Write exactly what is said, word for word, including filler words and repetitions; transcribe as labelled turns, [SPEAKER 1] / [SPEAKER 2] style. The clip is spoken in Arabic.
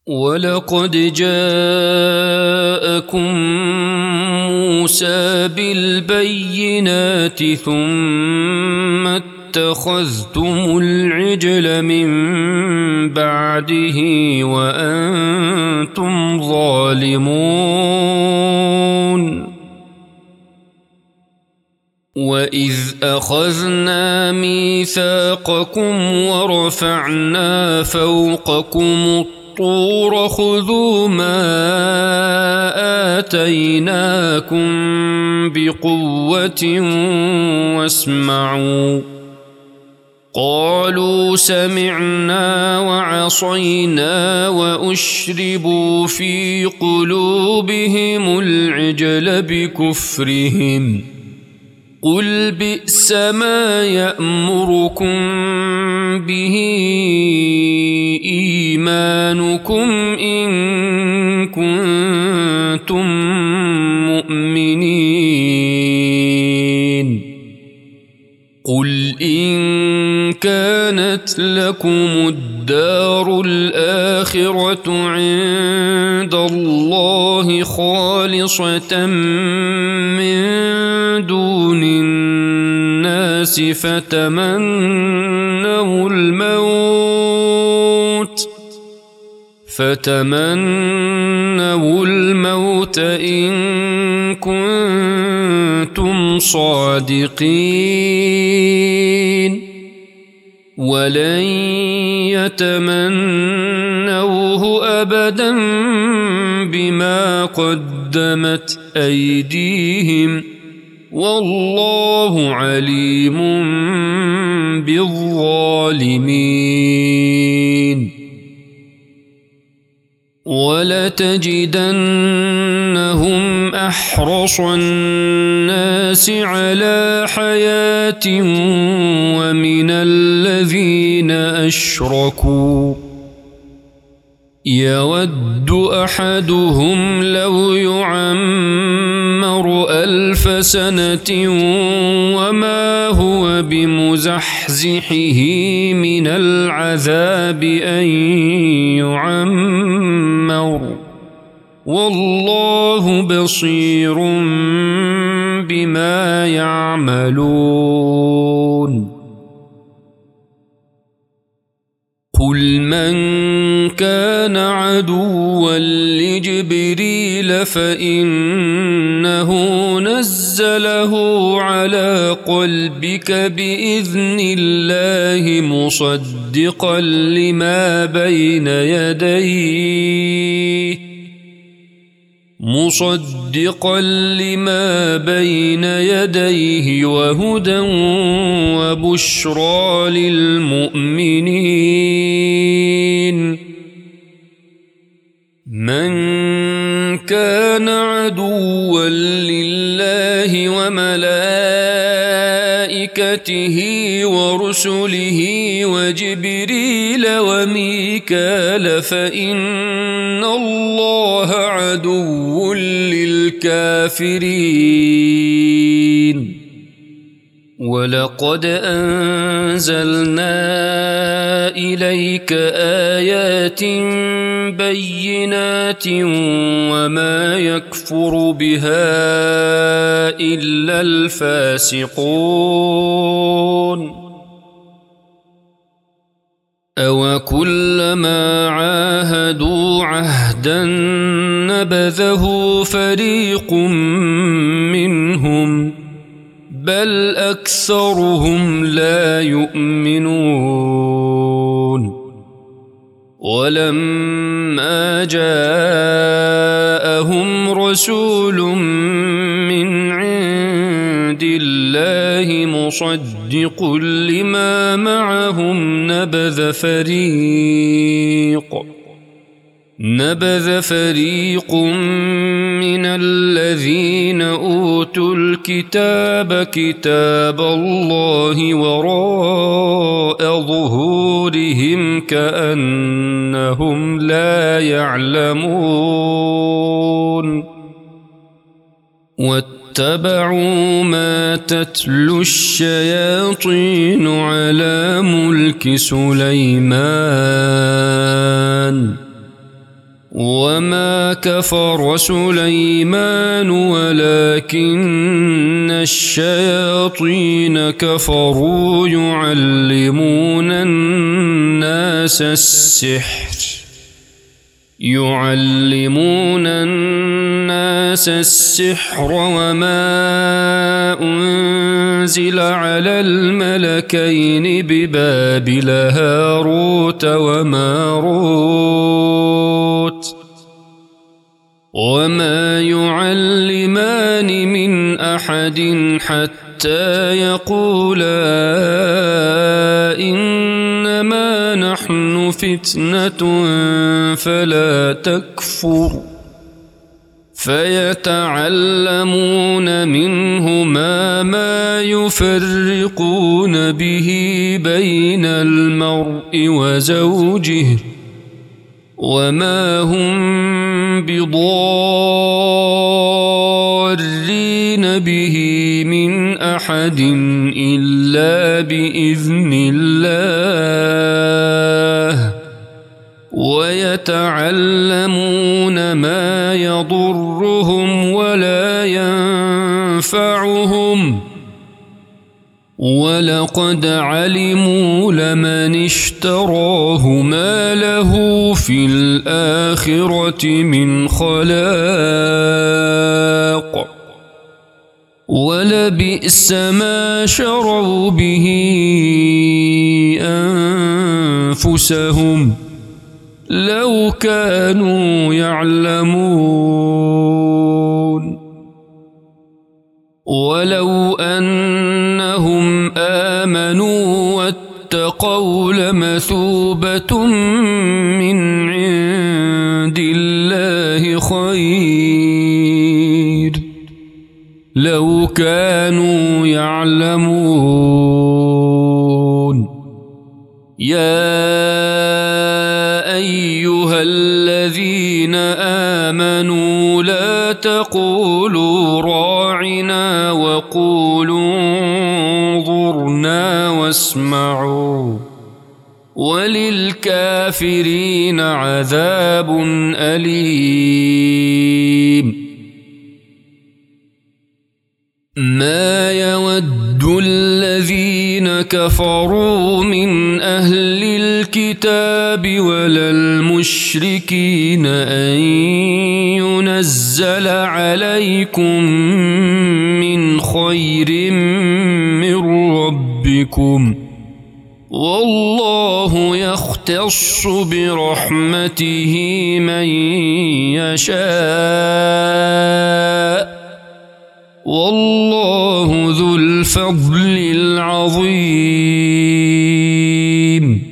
[SPEAKER 1] ولقد جاءكم موسى بالبينات ثم اتخذتم العجل من بعده وأنتم ظالمون وإذ أخذنا ميثاقكم ورفعنا فوقكم الطور خذوا ما آتيناكم بقوة واسمعوا قالوا سمعنا وعصينا وأشربوا في قلوبهم العجل بكفرهم قل بئس ما يأمركم به إيمانكم إن كنتم مؤمنين قل إن كانت لكم الدار الآخرة عند الله خالصة من دون الناس فتمنوا الموت فتمنوا الموت إن كنتم صادقين ولن يتمنوه أبدا بما قدمت أيديهم والله عليم بالظالمين ولتجدنهم أحرص الناس على حياة ومن الذين أشركوا يود أحدهم لو يعمر ألف سنة وما هو بمزحزحه من العذاب أن يعمر والله بصير بما يعملون قل من كان عدوا لجبريل فإنه نزله على قلبك بإذن الله مصدقا لما بين يديه مصدقا لما بين يديه وهدى وبشرى للمؤمنين من كان عدوا لله وملائكته ورسله وجبريل وميكال فإن الله عدو للكافرين ولقد أنزلنا إليك آيات بينات وما يكفر بها إلا الفاسقون أوكلما عاهدوا عهدا نبذه فريق منهم بل أكثرهم لا يؤمنون ولما جاءهم رسول من عند الله مصدق لما معهم نبذ فريق نبذ فريق من الذين أوتوا الكتاب كتاب الله وراء ظهورهم كأنهم لا يعلمون واتبعوا ما تتلو الشياطين على ملك سليمان وما كفر سليمان ولكن الشياطين كفروا يعلمون الناس السحر يعلمون الناس السحر وما أنزل على الملكين ببابل هاروت وماروت وما يعلمان من أحد حتى يقولا إنما نحن فتنة فلا تكفر فيتعلمون منهما ما يفرقون به بين المرء وزوجه وما هم بضارين به من أحد إلا بإذن الله ويتعلمون ما يضرهم ولا ينفعهم ولقد علموا لمن اشتراه ما له في الآخرة من خلاق ولبئس ما شروا به أنفسهم لو كانوا يعلمون ولو أنهم آمنوا واتقوا لمثوبة من عند الله خير لو كانوا يعلمون يا أيها الذين آمنوا لا تقولوا راعنا وقولوا انظرنا واسمعوا وللكافرين عذاب أليم ما يود الذين كفروا من أهل الكتاب ولا المشركين أن ينزل عليكم من خير من ربكم والله يختص برحمته من يشاء والله ذو الفضل العظيم